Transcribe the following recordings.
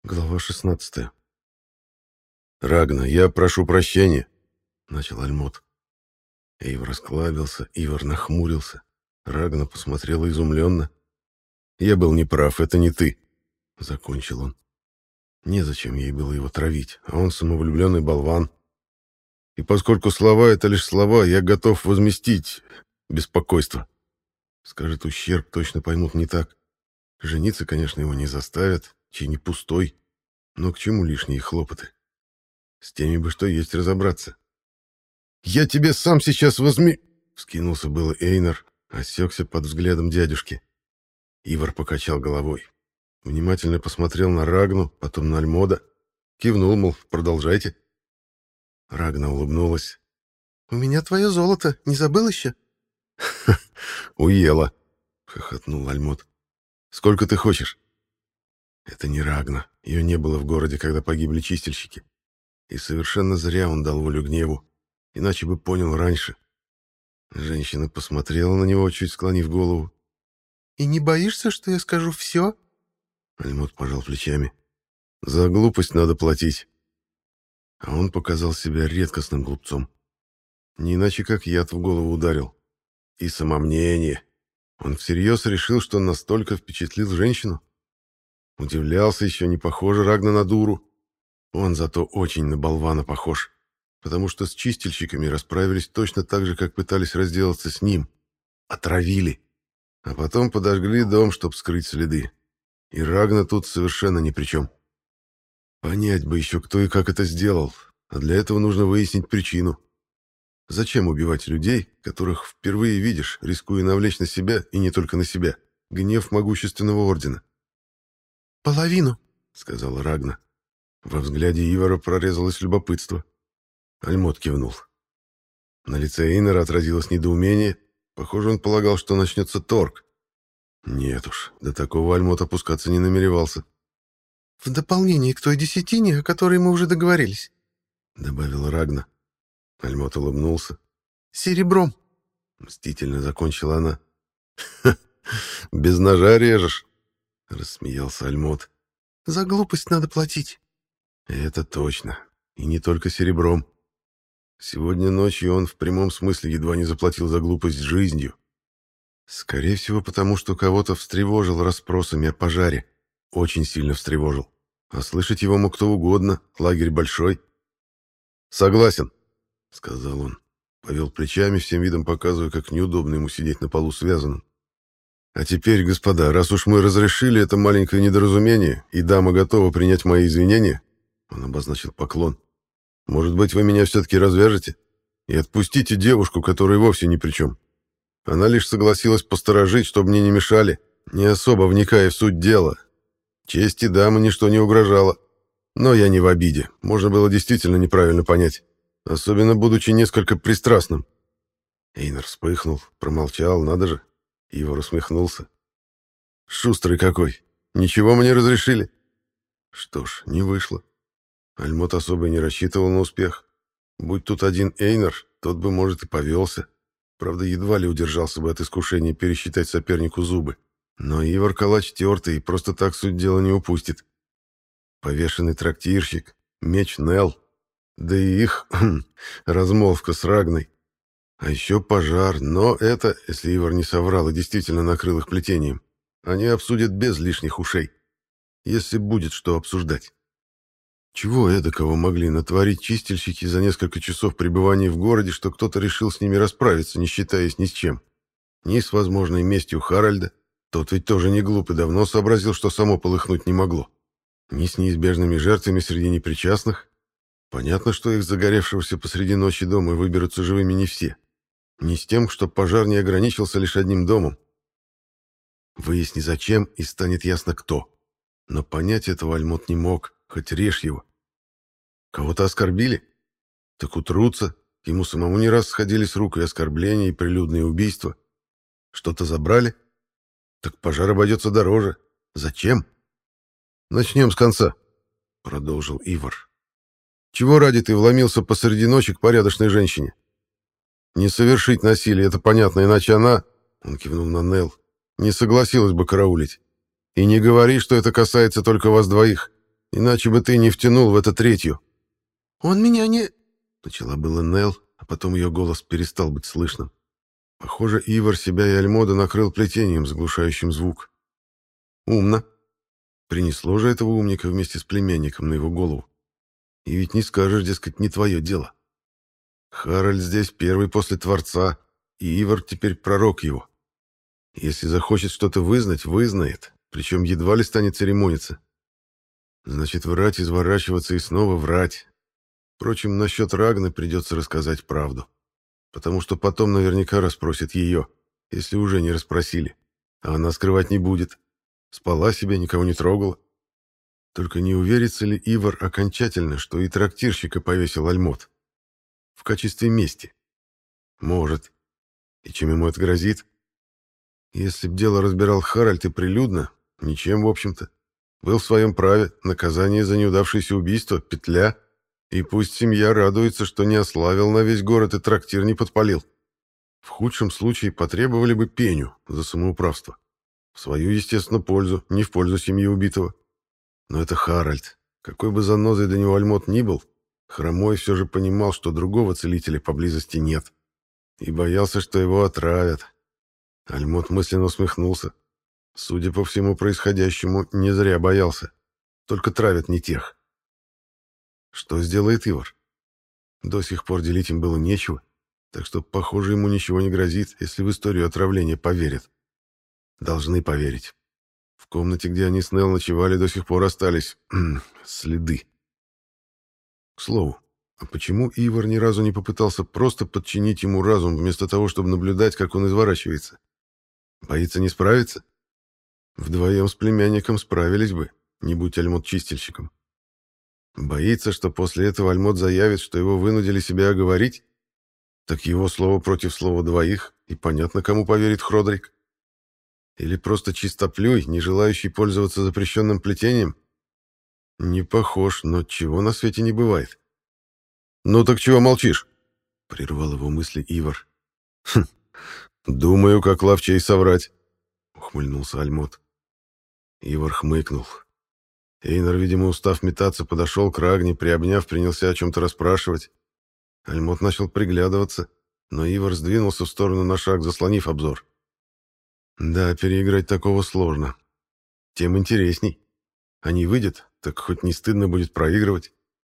Глава 16. «Рагна, я прошу прощения», — начал Альмот. Эйвор расклабился, Ивар нахмурился. Рагна посмотрела изумленно. «Я был неправ, это не ты», — закончил он. Незачем ей было его травить, а он самовлюбленный болван. И поскольку слова — это лишь слова, я готов возместить беспокойство. Скажет, ущерб точно поймут не так. Жениться, конечно, его не заставят, чей не пустой. Но к чему лишние хлопоты? С теми бы что есть разобраться. «Я тебе сам сейчас вскинулся было Эйнар, осекся под взглядом дядюшки. Ивар покачал головой. Внимательно посмотрел на Рагну, потом на Альмода. Кивнул, мол, продолжайте. Рагна улыбнулась. «У меня твое золото, не забыл еще?» «Уела», — хохотнул Альмод. «Сколько ты хочешь?» Это не Рагна. Ее не было в городе, когда погибли чистильщики. И совершенно зря он дал волю гневу. Иначе бы понял раньше. Женщина посмотрела на него, чуть склонив голову. «И не боишься, что я скажу все?» Альмот пожал плечами. «За глупость надо платить». А он показал себя редкостным глупцом. Не иначе, как яд в голову ударил. И самомнение. Он всерьез решил, что настолько впечатлил женщину. Удивлялся еще, не похоже Рагна на дуру. Он зато очень на болвана похож, потому что с чистильщиками расправились точно так же, как пытались разделаться с ним. Отравили. А потом подожгли дом, чтобы скрыть следы. И Рагна тут совершенно ни при чем. Понять бы еще, кто и как это сделал, а для этого нужно выяснить причину. Зачем убивать людей, которых впервые видишь, рискуя навлечь на себя, и не только на себя, гнев могущественного ордена? «Половину», — сказала Рагна. Во взгляде Ивара прорезалось любопытство. Альмот кивнул. На лице Эйнера отразилось недоумение. Похоже, он полагал, что начнется торг. Нет уж, до такого Альмот опускаться не намеревался. «В дополнение к той десятине, о которой мы уже договорились», — добавила Рагна. Альмот улыбнулся. «Серебром», — мстительно закончила она. Без ножа режешь», — рассмеялся Альмот. «За глупость надо платить». Это точно. И не только серебром. Сегодня ночью он в прямом смысле едва не заплатил за глупость жизнью. Скорее всего, потому что кого-то встревожил расспросами о пожаре. Очень сильно встревожил. А слышать его мог кто угодно, лагерь большой. «Согласен», — сказал он. Повел плечами, всем видом показывая, как неудобно ему сидеть на полу связанным. «А теперь, господа, раз уж мы разрешили это маленькое недоразумение, и дама готова принять мои извинения», — он обозначил поклон, — «может быть, вы меня все-таки развяжете и отпустите девушку, которая вовсе ни при чем. Она лишь согласилась посторожить, чтобы мне не мешали, не особо вникая в суть дела. Чести дамы ничто не угрожало. Но я не в обиде, можно было действительно неправильно понять, особенно будучи несколько пристрастным». Эйнар вспыхнул, промолчал, надо же. Ивар усмехнулся. «Шустрый какой! Ничего мне разрешили!» Что ж, не вышло. Альмот особо и не рассчитывал на успех. Будь тут один Эйнар, тот бы, может, и повелся. Правда, едва ли удержался бы от искушения пересчитать сопернику зубы. Но Ивар калач тертый и просто так суть дела не упустит. Повешенный трактирщик, меч Нел, да и их размолвка с Рагной. А еще пожар, но это, если Ивар не соврал и действительно накрыл их плетением, они обсудят без лишних ушей, если будет что обсуждать. Чего эдакого могли натворить чистильщики за несколько часов пребывания в городе, что кто-то решил с ними расправиться, не считаясь ни с чем? Ни с возможной местью Харальда, тот ведь тоже не глуп и давно сообразил, что само полыхнуть не могло. Ни с неизбежными жертвами среди непричастных. Понятно, что их загоревшегося посреди ночи дома выберутся живыми не все. Не с тем, что пожар не ограничился лишь одним домом. Выясни зачем, и станет ясно кто. Но понять этого Альмот не мог, хоть режь его. Кого-то оскорбили? Так утрутся. Ему самому не раз сходили с рук и оскорбления, и прилюдные убийства. Что-то забрали? Так пожар обойдется дороже. Зачем? Начнем с конца, продолжил Ивар. Чего ради ты вломился посреди ночи к порядочной женщине? Не совершить насилие, это понятно, иначе она, он кивнул на Нел, не согласилась бы караулить. И не говори, что это касается только вас двоих. Иначе бы ты не втянул в это третью». «Он меня не...» Начала было Нелл, а потом ее голос перестал быть слышным. Похоже, Ивар себя и Альмода накрыл плетением, заглушающим звук. Умно. Принесло же этого умника вместе с племянником на его голову. И ведь не скажешь, дескать, не твое дело. Харальд здесь первый после Творца, и Ивар теперь пророк его. Если захочет что-то вызнать, вызнает, причем едва ли станет церемониться. Значит, врать, изворачиваться и снова врать. Впрочем, насчет Рагны придется рассказать правду. Потому что потом наверняка расспросят ее, если уже не расспросили. А она скрывать не будет. Спала себе, никого не трогала. Только не уверится ли Ивар окончательно, что и трактирщика повесил Альмот? В качестве мести? Может. И чем ему это грозит? Если б дело разбирал Харальд и прилюдно, ничем, в общем-то. Был в своем праве, наказание за неудавшееся убийство, петля, и пусть семья радуется, что не ославил на весь город и трактир не подпалил. В худшем случае потребовали бы пеню за самоуправство. В свою, естественно, пользу, не в пользу семьи убитого. Но это Харальд. Какой бы занозой для него Альмот ни был, Хромой все же понимал, что другого целителя поблизости нет. И боялся, что его отравят. Альмот мысленно усмехнулся. Судя по всему происходящему, не зря боялся. Только травят не тех. Что сделает Ивар? До сих пор делить им было нечего, так что, похоже, ему ничего не грозит, если в историю отравления поверят. Должны поверить. В комнате, где они с Нелл ночевали, до сих пор остались следы. К слову, а почему Ивар ни разу не попытался просто подчинить ему разум, вместо того, чтобы наблюдать, как он изворачивается? Боится не справиться? Вдвоем с племянником справились бы, не будь Альмот чистильщиком. Боится, что после этого Альмот заявит, что его вынудили себя оговорить? Так его слово против слова двоих, и понятно, кому поверит Хродрик. Или просто чистоплюй, не желающий пользоваться запрещенным плетением? Не похож, но чего на свете не бывает. «Ну так чего молчишь?» — прервал его мысли Ивар. «Хм, думаю, как ловчей соврать», — ухмыльнулся Альмот. Ивар хмыкнул. Эйнар, видимо, устав метаться, подошел к Рагне, приобняв, принялся о чем-то расспрашивать. Альмот начал приглядываться, но Ивар сдвинулся в сторону на шаг, заслонив обзор. Да, переиграть такого сложно. Тем интересней. А не выйдет, так хоть не стыдно будет проигрывать.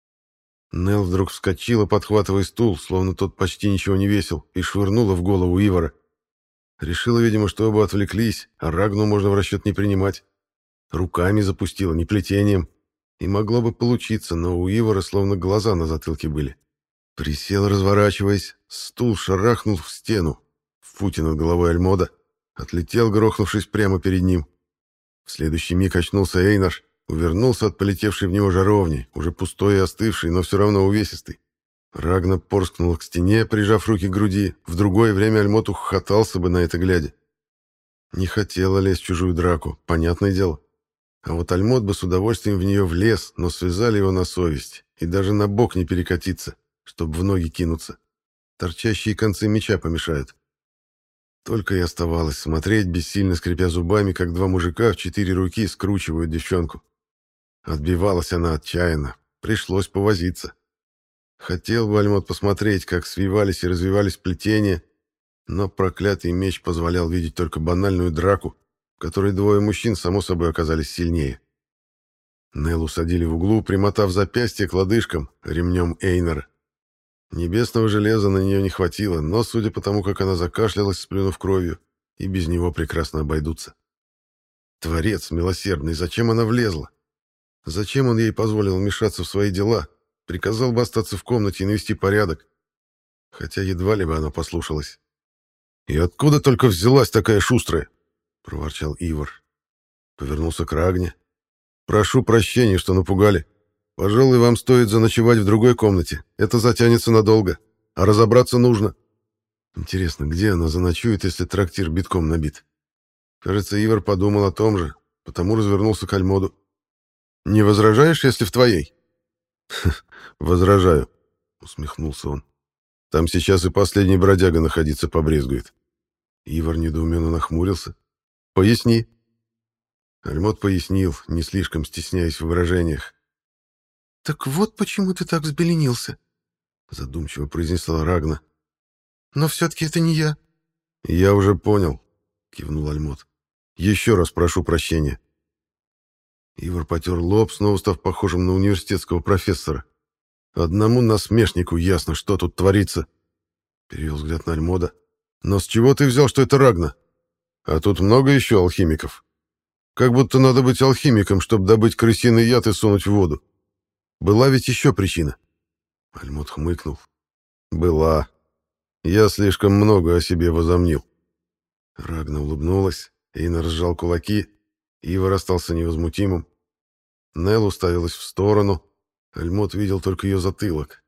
Нелл вдруг вскочила, подхватывая стул, словно тот почти ничего не весил, и швырнула в голову Ивара. Решила, видимо, что оба отвлеклись, а Рагну можно в расчет не принимать. Руками запустила, не плетением. И могло бы получиться, но у Ивара словно глаза на затылке были. Присел, разворачиваясь, стул шарахнул в стену, в футе над головой Альмода. Отлетел, грохнувшись прямо перед ним. В следующий миг очнулся Эйнар, увернулся от полетевшей в него жаровни, уже пустой и остывший, но все равно увесистый. Рагна порскнула к стене, прижав руки к груди. В другое время Альмот ухохотался бы на это глядя. Не хотела лезть в чужую драку, понятное дело. А вот Альмот бы с удовольствием в нее влез, но связали его на совесть, и даже на бок не перекатиться, чтобы в ноги кинуться. Торчащие концы меча помешают. Только и оставалось смотреть, бессильно скрипя зубами, как два мужика в 4 руки скручивают девчонку. Отбивалась она отчаянно. Пришлось повозиться. Хотел бы Альмот посмотреть, как свивались и развивались плетения, но проклятый меч позволял видеть только банальную драку, в которой двое мужчин, само собой, оказались сильнее. Нелл усадили в углу, примотав запястье к лодыжкам ремнем Эйнара. Небесного железа на нее не хватило, но, судя по тому, как она закашлялась, сплюнув кровью, и без него прекрасно обойдутся. Творец милосердный, зачем она влезла? Зачем он ей позволил вмешаться в свои дела? Приказал бы остаться в комнате и навести порядок. Хотя едва ли бы она послушалась. «И откуда только взялась такая шустрая?» — проворчал Ивар. Повернулся к Рагне. «Прошу прощения, что напугали. Пожалуй, вам стоит заночевать в другой комнате. Это затянется надолго. А разобраться нужно». Интересно, где она заночует, если трактир битком набит? Кажется, Ивар подумал о том же, потому развернулся к Альмоду. «Не возражаешь, если в твоей?» «Возражаю», — усмехнулся он. «Там сейчас и последний бродяга находиться побрезгует». Ивар недоуменно нахмурился. «Поясни». Альмот пояснил, не слишком стесняясь в выражениях, «Так вот почему ты так взбеленился», — задумчиво произнесла Рагна. «но все-таки это не я». «Я уже понял», — кивнул Альмот. «Еще раз прошу прощения». Ивар потер лоб, снова став похожим на университетского профессора. «Одному насмешнику ясно, что тут творится», — перевел взгляд на Альмода. «Но с чего ты взял, что это Рагна? А тут много еще алхимиков. Как будто надо быть алхимиком, чтобы добыть крысиный яд и сунуть в воду. Была ведь еще причина». Альмот хмыкнул. «Была. Я слишком много о себе возомнил». Рагна улыбнулась, Эйнар сжал кулаки, Ивар остался невозмутимым. Нелл уставилась в сторону, Альмот видел только ее затылок.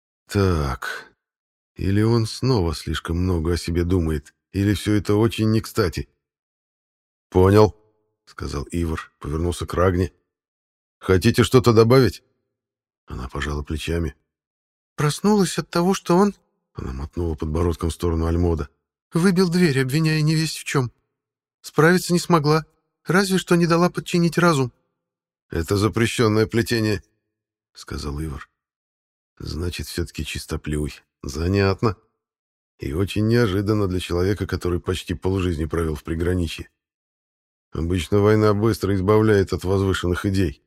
«Так, или он снова слишком много о себе думает, или все это очень не кстати». «Понял», — сказал Ивар, повернулся к Рагне. «Хотите что-то добавить?» Она пожала плечами. «Проснулась от того, что он...» Она мотнула подбородком в сторону Альмода. «Выбил дверь, обвиняя невесть в чем. Справиться не смогла, разве что не дала подчинить разум». «Это запрещенное плетение», — сказал Ивар. «Значит, все-таки чистоплюй. Занятно. И очень неожиданно для человека, который почти полжизни провел в приграничье. Обычно война быстро избавляет от возвышенных идей».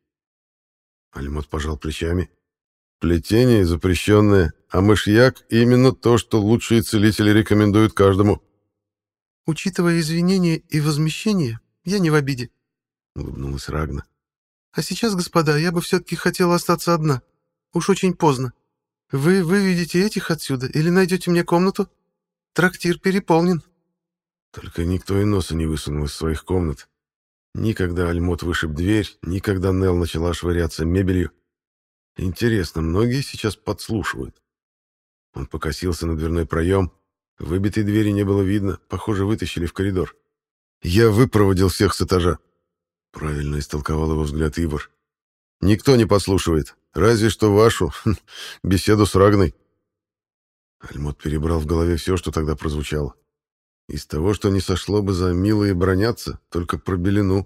Альмот пожал плечами. «Плетение запрещенное, а мышьяк — именно то, что лучшие целители рекомендуют каждому». «Учитывая извинения и возмещение, я не в обиде», — улыбнулась Рагна. «А сейчас, господа, я бы все-таки хотела остаться одна. Уж очень поздно. Вы выведете этих отсюда или найдете мне комнату? Трактир переполнен». Только никто и носа не высунул из своих комнат. Никогда Альмот вышиб дверь, никогда Нелл начала швыряться мебелью. Интересно, многие сейчас подслушивают? Он покосился на дверной проем. Выбитой двери не было видно, похоже, вытащили в коридор. «Я выпроводил всех с этажа», — правильно истолковал его взгляд Ивар. «Никто не подслушивает, разве что вашу беседу с Рагной». Альмот перебрал в голове все, что тогда прозвучало. Из того, что не сошло бы за «милые бронятся», только про Белину.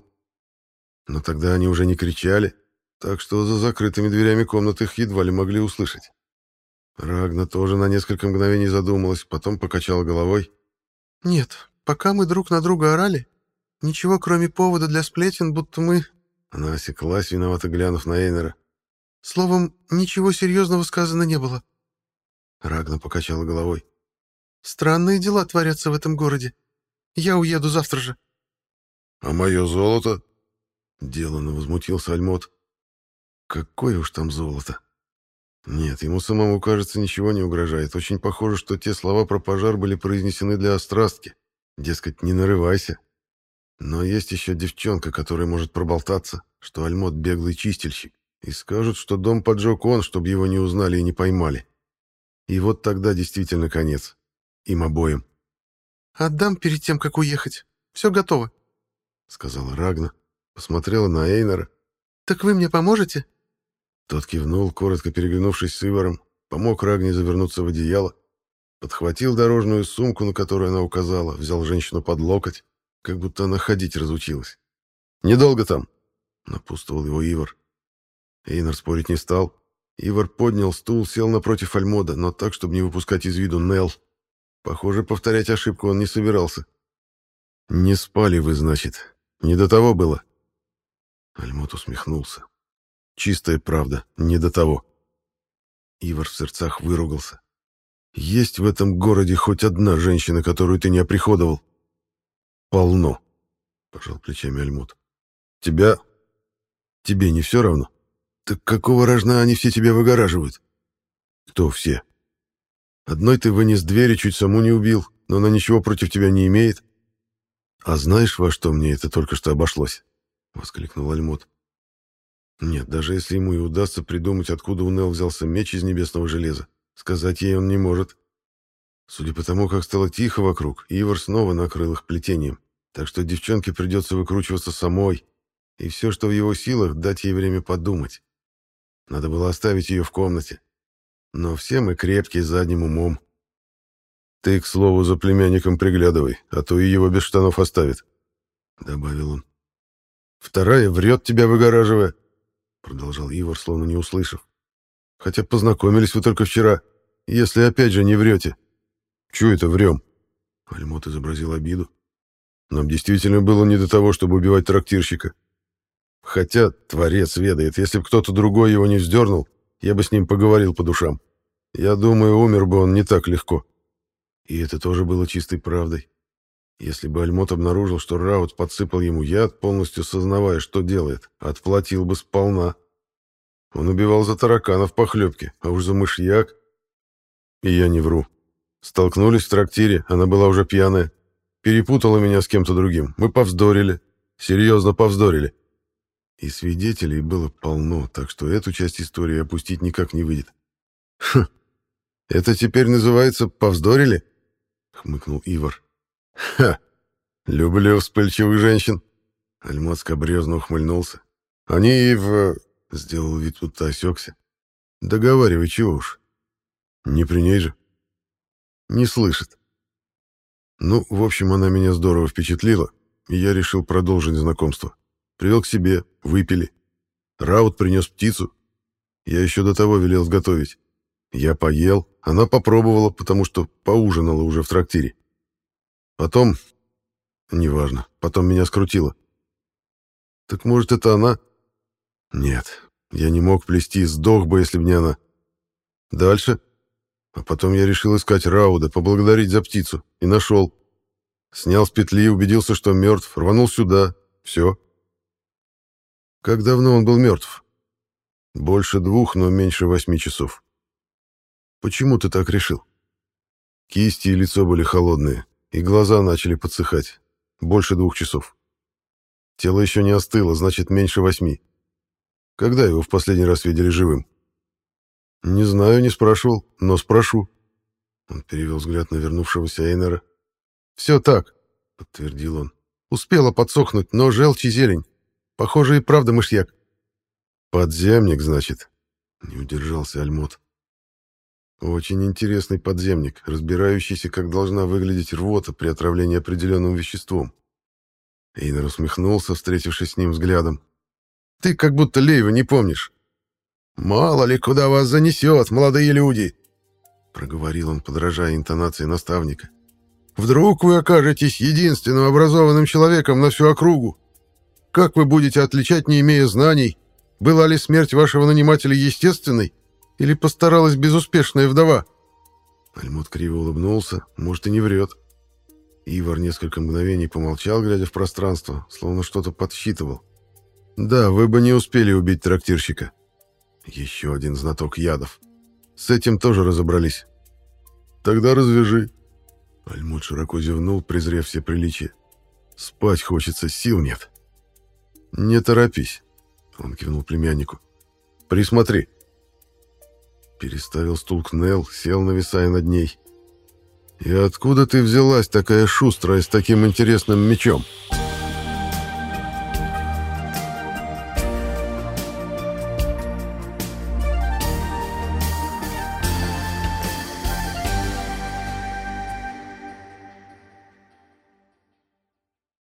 Но тогда они уже не кричали, так что за закрытыми дверями комнаты их едва ли могли услышать. Рагна тоже на несколько мгновений задумалась, потом покачала головой. «Нет, пока мы друг на друга орали, ничего кроме повода для сплетен, будто мы...» Она осеклась, виновато глянув на Эйнера. «Словом, ничего серьезного сказано не было». Рагна покачала головой. «Странные дела творятся в этом городе. Я уеду завтра же». «А мое золото?» — деланно возмутился Альмот. «Какое уж там золото!» Нет, ему самому, кажется, ничего не угрожает. Очень похоже, что те слова про пожар были произнесены для острастки. Дескать, не нарывайся. Но есть еще девчонка, которая может проболтаться, что Альмот беглый чистильщик, и скажут, что дом поджег он, чтобы его не узнали и не поймали. И вот тогда действительно конец. Им обоим. «Отдам перед тем, как уехать. Все готово», — сказала Рагна, посмотрела на Эйнера. «Так вы мне поможете?» Тот кивнул, коротко переглянувшись с Иваром, помог Рагне завернуться в одеяло, подхватил дорожную сумку, на которую она указала, взял женщину под локоть, как будто она ходить разучилась. «Недолго там», — напутствовал его Ивар. Эйнар спорить не стал. Ивар поднял стул, сел напротив Альмода, но так, чтобы не выпускать из виду Нелл. Похоже, повторять ошибку он не собирался. «Не спали вы, значит. Не до того было». Альмод усмехнулся. «Чистая правда, не до того». Ивар в сердцах выругался. «Есть в этом городе хоть одна женщина, которую ты не оприходовал?» «Полно», — пожал плечами Альмод. «Тебя... Тебе не все равно? Так какого рожна они все тебя выгораживают?» «Кто все?» «Одной ты вынес дверь и чуть саму не убил, но она ничего против тебя не имеет». «А знаешь, во что мне это только что обошлось?» — воскликнул Альмод. Нет, даже если ему и удастся придумать, откуда у Нелл взялся меч из небесного железа, сказать ей он не может. Судя по тому, как стало тихо вокруг, Ивар снова накрыл их плетением, так что девчонке придется выкручиваться самой, и все, что в его силах, дать ей время подумать. Надо было оставить ее в комнате. Но все мы крепкие задним умом. «Ты, к слову, за племянником приглядывай, а то и его без штанов оставит», — добавил он. «Вторая врет тебя, выгораживая. продолжал Ивар, словно не услышав. «Хотя познакомились вы только вчера, если опять же не врете». «Чего это врем?» Альмот изобразил обиду. «Нам действительно было не до того, чтобы убивать трактирщика. Хотя, творец ведает, если бы кто-то другой его не вздернул, я бы с ним поговорил по душам. Я думаю, умер бы он не так легко». И это тоже было чистой правдой. Если бы Альмот обнаружил, что Раут подсыпал ему яд, полностью сознавая, что делает, отплатил бы сполна. Он убивал за таракана в похлебке, а уж за мышьяк. И я не вру. Столкнулись в трактире, она была уже пьяная. Перепутала меня с кем-то другим. Мы повздорили. Серьезно повздорили. И свидетелей было полно, так что эту часть истории опустить никак не выйдет. «Хм, это теперь называется «повздорили»?» — хмыкнул Ивар. «Ха! Люблю вспыльчивых женщин!» Альмот скабрезно ухмыльнулся. «Они и в...» — сделал вид, будто осекся. «Договаривай, чего уж. Не при ней же. Не слышит. Ну, в общем, она меня здорово впечатлила, и я решил продолжить знакомство. Привел к себе, выпили. Раут принес птицу. Я еще до того велел сготовить. Я поел, она попробовала, потому что поужинала уже в трактире. Потом... Неважно. Потом меня скрутило. Так может, это она? Нет, я не мог плести, сдох бы, если бы не она. Дальше? А потом я решил искать Рауда, поблагодарить за птицу. И нашел. Снял с петли, убедился, что мертв, рванул сюда. Все. Как давно он был мертв? Больше 2, но меньше 8 часов. Почему ты так решил? Кисти и лицо были холодные, и глаза начали подсыхать. Больше 2 часов. Тело еще не остыло, значит, меньше 8. Когда его в последний раз видели живым? Не знаю, не спрашивал, но спрошу. Он перевел взгляд на вернувшегося Эйнера. Все так, подтвердил он. Успела подсохнуть, но желчь и зелень. Похоже, и правда мышьяк. Подземник, значит, не удержался Альмот. Очень интересный подземник, разбирающийся, как должна выглядеть рвота при отравлении определенным веществом. Эйнер усмехнулся, встретившись с ним взглядом. «Ты как будто Лейва не помнишь». «Мало ли, куда вас занесет, молодые люди!» — проговорил он, подражая интонации наставника. «Вдруг вы окажетесь единственным образованным человеком на всю округу? Как вы будете отличать, не имея знаний, была ли смерть вашего нанимателя естественной или постаралась безуспешная вдова?» Альмот криво улыбнулся, может, и не врет. Ивар несколько мгновений помолчал, глядя в пространство, словно что-то подсчитывал. «Да, вы бы не успели убить трактирщика. Еще один знаток ядов. С этим тоже разобрались. Тогда развяжи». Альмут широко зевнул, презрев все приличия. «Спать хочется, сил нет». «Не торопись», — он кивнул племяннику. «Присмотри». Переставил стул к Нелл, сел, нависая над ней. «И откуда ты взялась такая шустрая с таким интересным мечом?»